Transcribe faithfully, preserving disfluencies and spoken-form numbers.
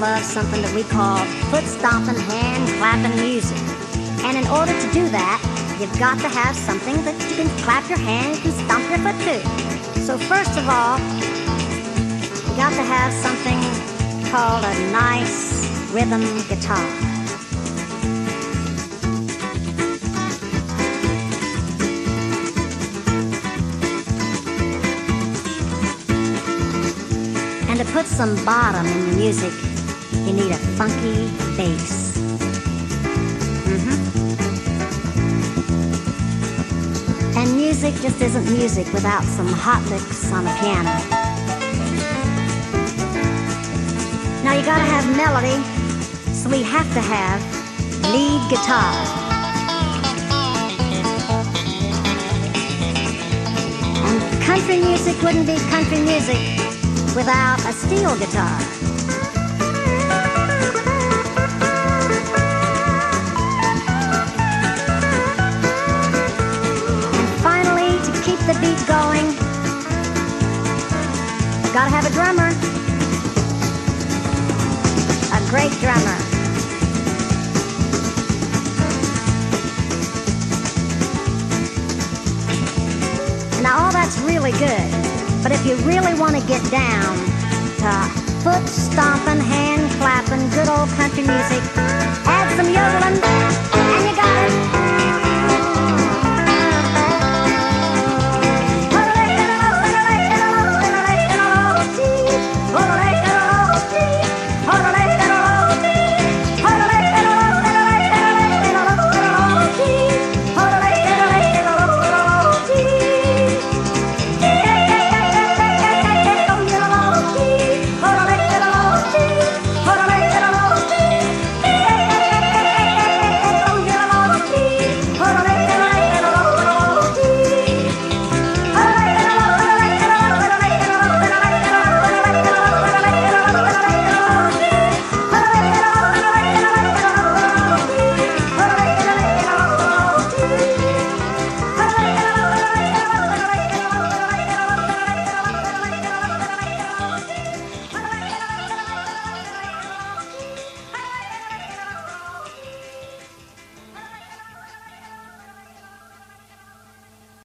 love something that we call foot stomping, hand clapping music. And in order to do that, you've got to have something that you can clap your hands and stomp your foot to. So first of all, you got to have something called a nice rhythm guitar. And to put some bottom in your music, you need a funky bass. Mm-hmm. And music just isn't music without some hot licks on a piano. Now you gotta have melody, so we have to have lead guitar. And country music wouldn't be country music without a steel guitar. And finally, to keep the beat going, gotta have a drummer. A great drummer. Now all that's really good. But if you really want to get down to foot stomping, hand clapping, good old country music, add some yodeling.